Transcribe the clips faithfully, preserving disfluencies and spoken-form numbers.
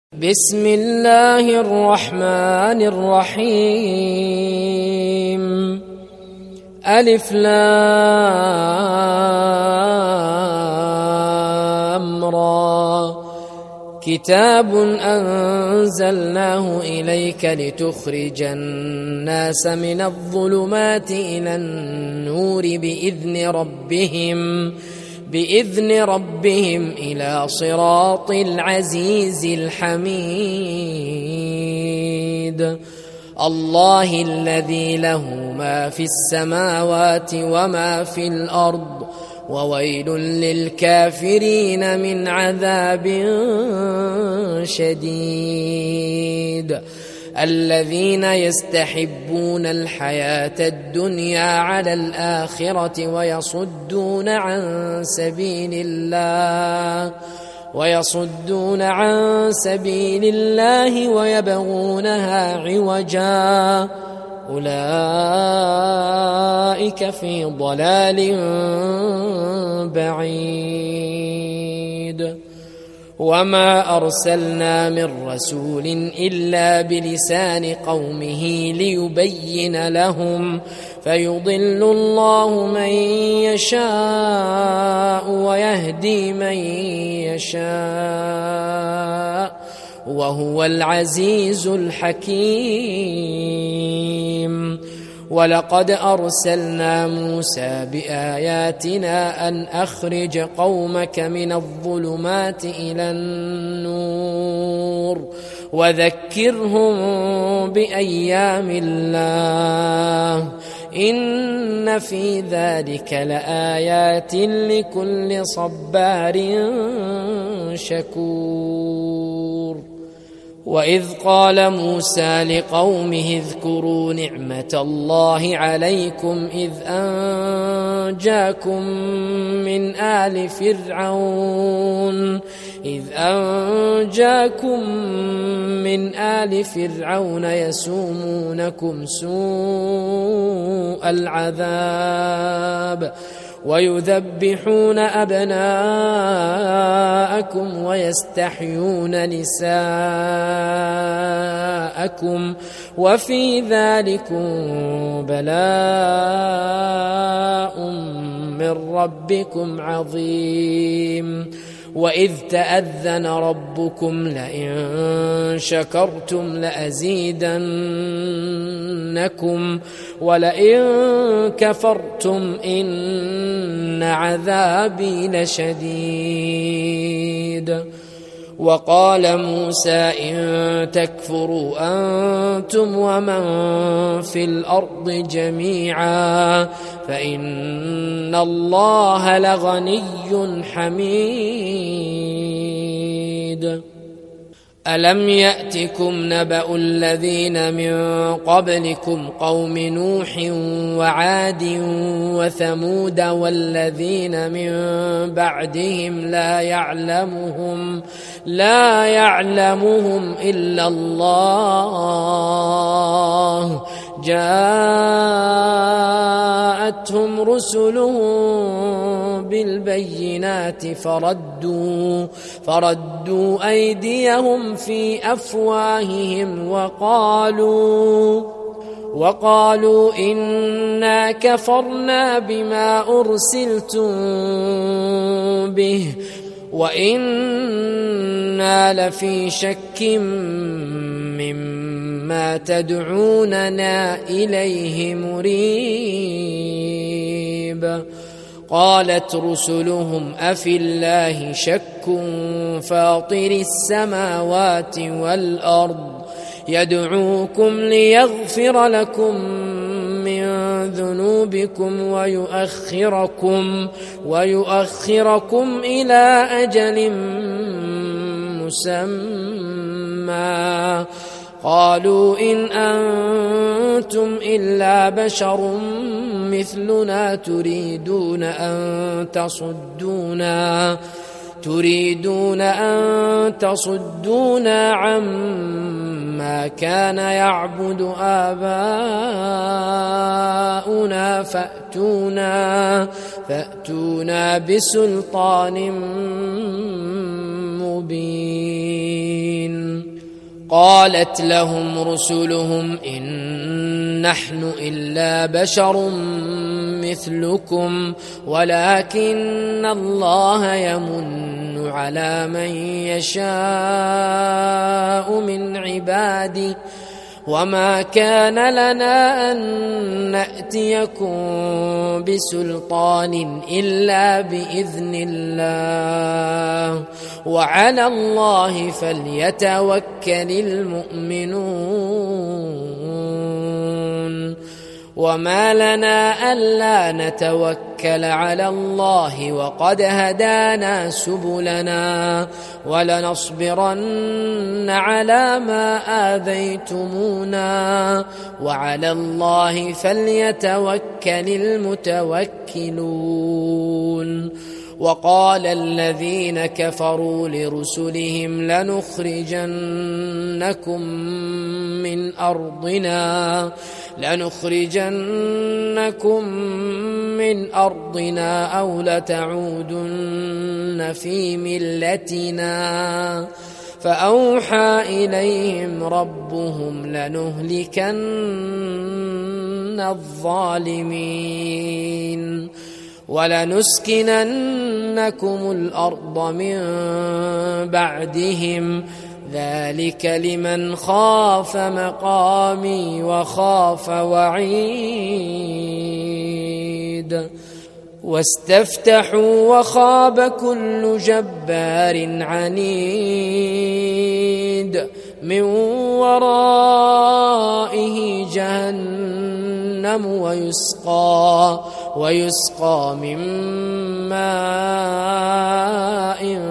بسم الله الرحمن الرحيم. ألف لام را. كتاب أنزلناه إليك لتخرج الناس من الظلمات إلى النور بإذن ربهم بإذن ربهم إلى صراط العزيز الحميد. الله الذي له ما في السماوات وما في الأرض، وويل للكافرين من عذاب شديد. الذين يستحبون الحياة الدنيا على الآخرة ويصدون عن سبيل الله ويصدون عن سبيل الله ويبغونها عوجا، أولئك في ضلال بعيد. وما أرسلنا من رسول إلا بلسان قومه ليبين لهم، فيضل الله من يشاء ويهدي من يشاء، وهو العزيز الحكيم. ولقد أرسلنا موسى بآياتنا أن أخرج قومك من الظلمات إلى النور وذكرهم بأيام الله، إن في ذلك لآيات لكل صبار شكور. وإذ قال موسى لقومه اذكروا نعمة الله عليكم إذ أنجاكم من آل فرعون إذ أنجاكم من آل فرعون يسومونكم سوء العذاب ويذبحون أبناءكم ويستحيون نساءكم، وفي ذلكم بلاء من ربكم عظيم. وإذ تأذن ربكم لئن شكرتم لأزيدنكم ولئن كفرتم إن عذابي لشديد. وقال موسى إن تكفروا أنتم ومن في الأرض جميعا فإن الله لغني حميد. ألم يأتكم نبأ الذين من قبلكم قوم نوح وعاد وثمود والذين من بعدهم لا يعلمهم لا يعلمهم إلا الله، جاءتهم رسلهم بالبينات فردوا فردوا أيديهم في أفواههم وقالوا وقالوا إنا كفرنا بما أرسلتم به وإنا لفي شك مما تدعوننا إليه مريب. قالت رسلهم أفي الله شك فاطر السماوات والأرض يدعوكم ليغفر لكم من ذنوبكم ويؤخركم ويؤخركم إلى أجل مسمى. قالوا إن أنتم إلا بشر مثلنا تريدون أن تصدونا تريدون أن تصدونا عما كان يعبد آباؤنا فأتونا فأتونا بسلطان مبين. قالت لهم رسلهم إن نحن إلا بشر مثلكم ولكن الله يمن على من يشاء من عباده وما كان لنا أن نأتيكم بسلطان إلا بإذن الله وعلى الله فليتوكل المؤمنون وما لنا ألا نتوكل على الله وقد هدانا سبلنا ولنصبرن على ما آذيتمونا وعلى الله فليتوكل المتوكلون وقال الذين كفروا لرسلهم لنخرجنكم من أرضنا لنخرجنكم من أرضنا أو لتعودن في ملتنا فأوحى إليهم ربهم لنهلكن الظالمين ولنسكننكم الأرض من بعدهم ذلك لمن خاف مقامي وخاف وعيد واستفتحوا وخاب كل جبار عنيد من ورائه جهنم ويسقى ويسقى من ماء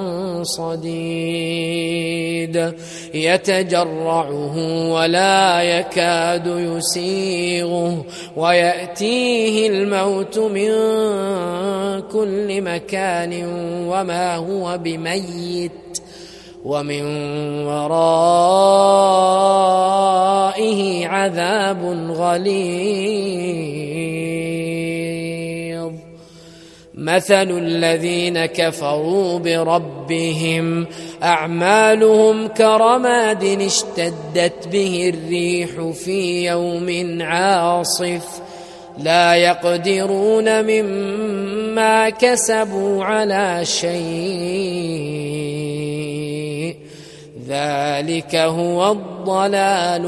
صديد يتجرعه ولا يكاد يسيغه ويأتيه الموت من كل مكان وما هو بميت ومن ورائه عذاب غليظ مثل الذين كفروا بربهم أعمالهم كرماد اشتدت به الريح في يوم عاصف لا يقدرون مما كسبوا على شيء ذلك هو الضلال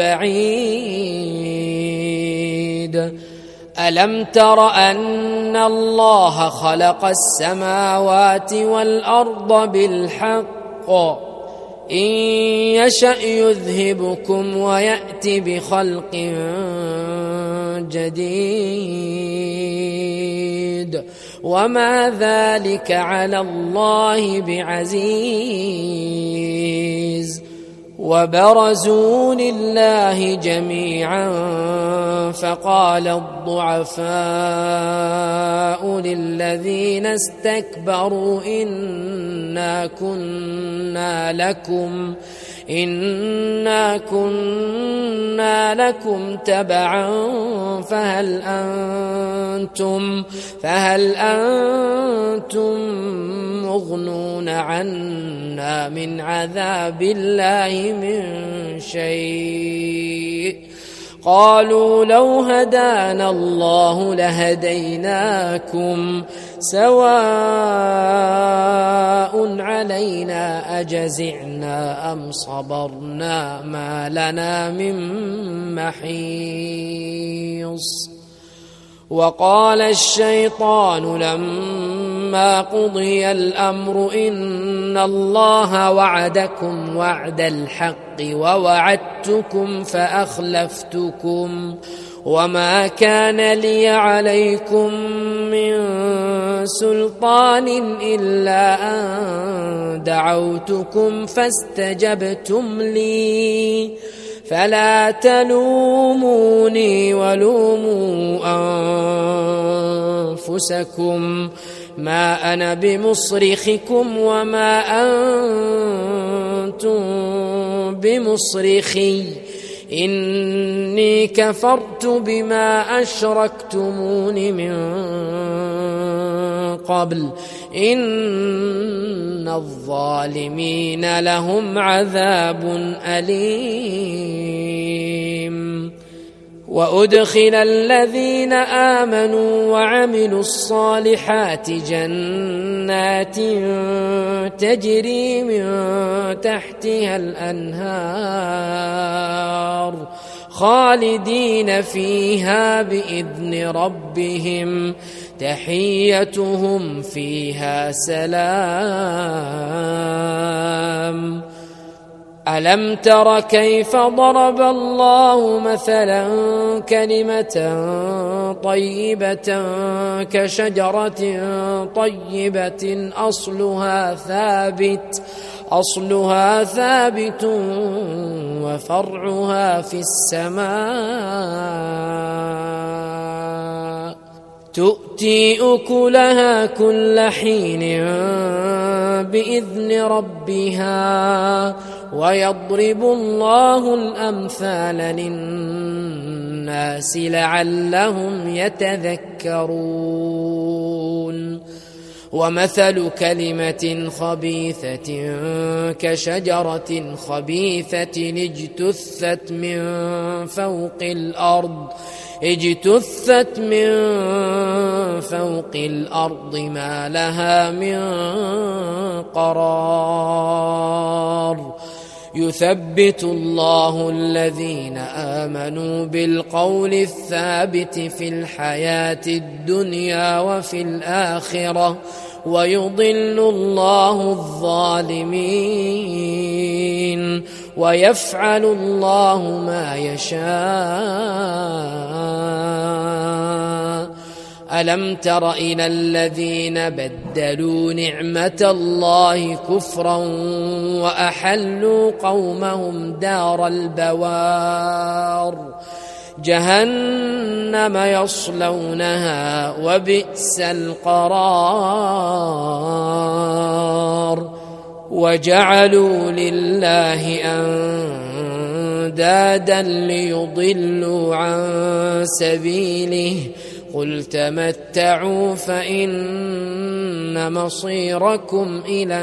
البعيد ألم تر أن الله خلق السماوات والأرض بالحق إن يشأ يذهبكم ويأتي بخلق جديد وما ذلك على الله بعزيز وبرزوا لله جميعا فقال الضعفاء للذين استكبروا إنا كنا لكم إنا كنا لكم تبعا فهل أنتم فهل أنتم مغنون عنا من عذاب الله من شيء قالوا لو هدانا الله لهديناكم سواء علينا أجزعنا أم صبرنا ما لنا من محيص وقال الشيطان لما قضي الأمر إن الله وعدكم وعد الحق ووعدتكم فأخلفتكم وما كان لي عليكم من سلطان إلا أن دعوتكم فاستجبتم لي فلا تلوموني ولوموا أنفسكم ما أنا بمصرخكم وما أنتم بمصرخي إني كفرت بما أشركتمون من قبل إن الظالمين لهم عذاب أليم وأدخل الذين آمنوا وعملوا الصالحات جنات تجري من تحتها الأنهار خالدين فيها بإذن ربهم تحيتهم فيها سلام ألم تر كيف ضرب الله مثلا كلمة طيبة كشجرة طيبة أصلها ثابت أصلها ثابت وفرعها في السماء تؤتي أكلها كل حين بإذن ربها ويضرب الله الأمثال للناس لعلهم يتذكرون ومثل كلمة خبيثة كشجرة خبيثة اجتثت من فوق الأرض اجتثت من فوق الأرض ما لها من قرار يثبت الله الذين آمنوا بالقول الثابت في الحياة الدنيا وفي الآخرة ويضل الله الظالمين ويفعل الله ما يشاء ألم تر إلى الذين بدلوا نعمة الله كفرا وأحلوا قومهم دار البوار جهنم يصلونها وبئس القرار وجعلوا لله أندادا ليضلوا عن سبيله قل تمتعوا فإن مصيركم إلى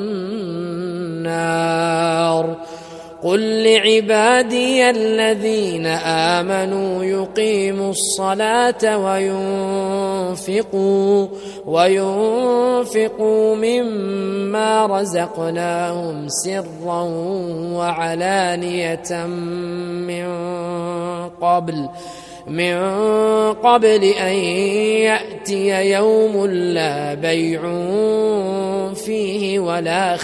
النار قل لعبادي الذين آمنوا يقيموا الصلاة وينفقوا وينفقوا مما رزقناهم سرا وعلانية من قبل من قبل أن يأتي يوم لا بيع فيه ولا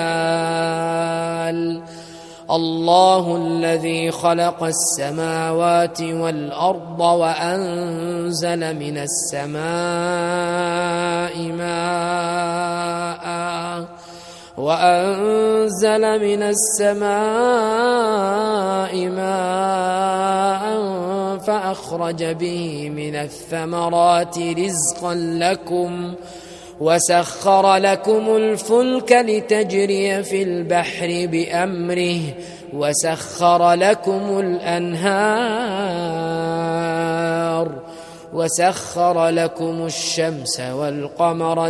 خلال الله الذي خلق السماوات والأرض وأنزل من السماء ماء وأنزل من السماء ماء فأخرج به من الثمرات رزقا لكم وسخر لكم الفلك لتجري في البحر بأمره وسخر لكم الأنهار وسخر لكم الشمس والقمر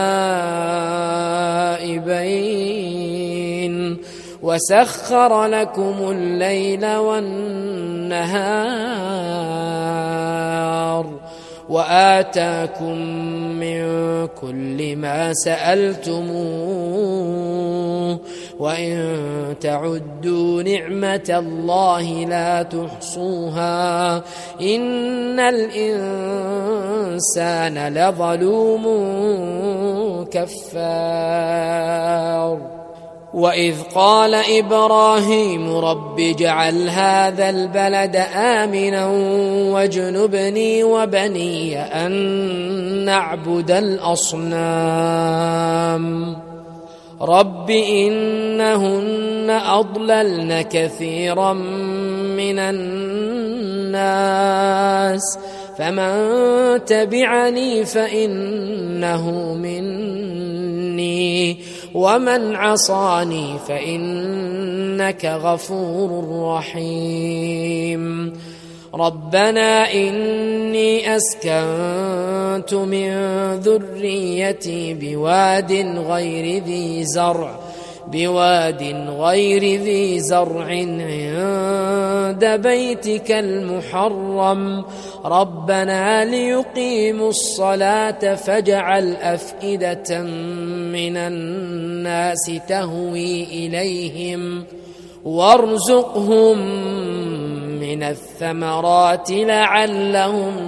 دائبين وسخر لكم الليل والنهار وآتاكم من كل ما سألتموه وإن تعدوا نعمة الله لا تحصوها إن الإنسان لظلوم كفار وإذ قال إبراهيم رب اجعل هذا البلد آمنا واجنبني وبني أن نعبد الأصنام رب إنهن أضللن كثيرا من الناس فمن تبعني فإنه مني ومن عصاني فإنك إنك غفور رحيم ربنا إني أسكنت من ذريتي بواد غير ذي زرع بواد غير ذي زرع عند بيتك المحرم ربنا ليقيموا الصلاة فاجعل أفئدة من الناس تهوي إليهم وارزقهم من الثمرات لعلهم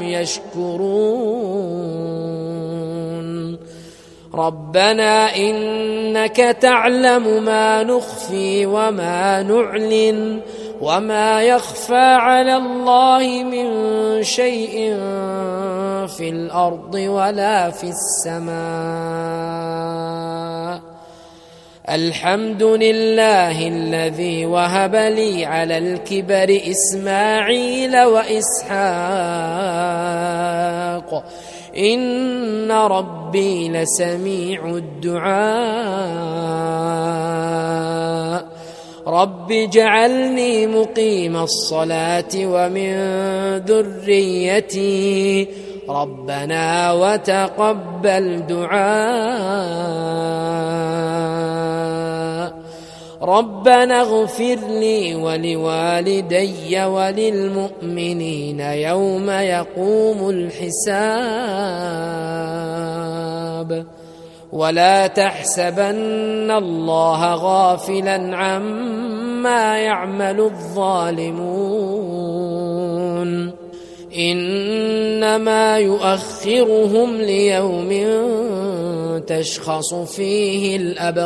يشكرون ربنا إنك تعلم ما نخفي وما نعلن وما يخفى على الله من شيء في الأرض ولا في السماء الحمد لله الذي وهب لي على الكبر إسماعيل وإسحاق إن ربي لسميع الدعاء رب اجعلني مقيم الصلاة ومن ذريتي ربنا وتقبل دعاء ربنا اغفر لي ولوالدي وللمؤمنين يوم يقوم الحساب ولا تحسبن الله غافلا عما يعمل الظالمون إنما يؤخرهم ليوم تشخص فيه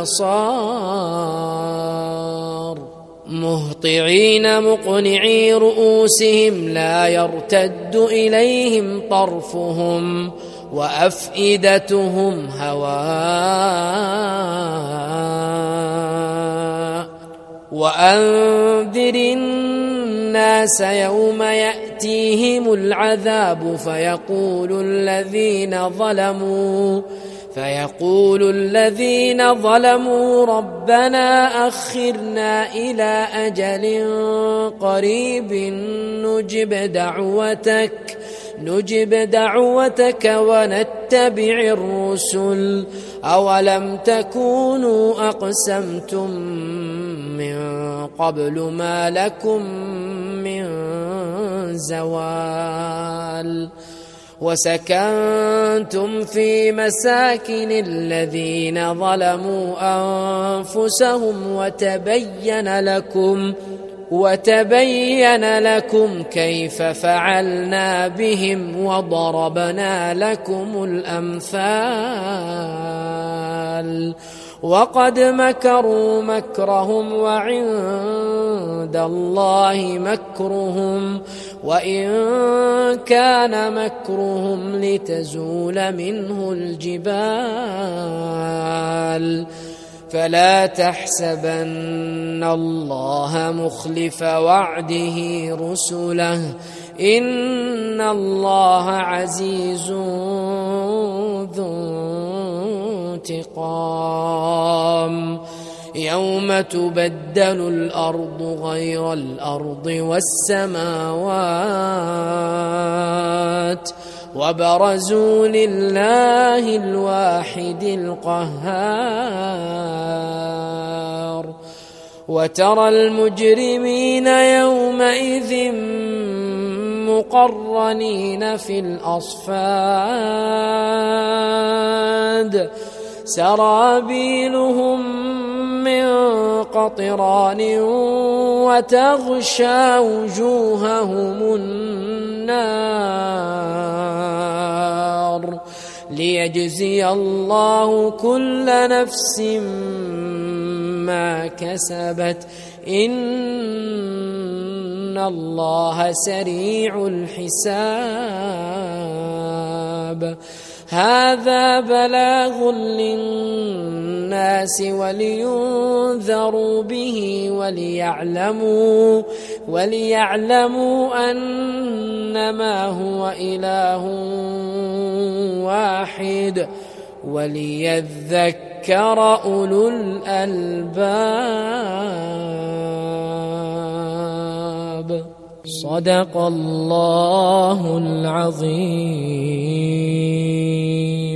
الأبصار مهطعين مقنعي رؤوسهم لا يرتد إليهم طرفهم وأفئدتهم هواء وأنذر الناس يوم يأتيهم العذاب فيقول الذين ظلموا فيقول الذين ظلموا ربنا أخرنا إلى أجل قريب نجب دعوتك نجب دعوتك ونتبع الرسل أولم تكونوا أقسمتم من قبل ما لكم من زوال وسكنتم في مساكن الذين ظلموا أنفسهم وتبين لكم وتبين لكم كيف فعلنا بهم وضربنا لكم الأمثال وقد مكروا مكرهم وعند الله مكرهم وإن كان مكرهم لتزول منه الجبال فلا تحسبن الله مخلف وعده رسله إن الله عزيز ذو انتقام يوم تبدل الأرض غير الأرض والسماوات وبرزوا لله الواحد القهار وترى المجرمين يومئذ مقرنين في الأصفاد سرابيلهم من قطران وتغشى وجوههم النار ليجزي الله كل نفس ما كسبت إن الله سريع الحساب هذا بلاغ للناس ولينذروا به وليعلموا وليعلموا أنما هو إله واحد وليذكر أولو الألباب. صدق الله العظيم.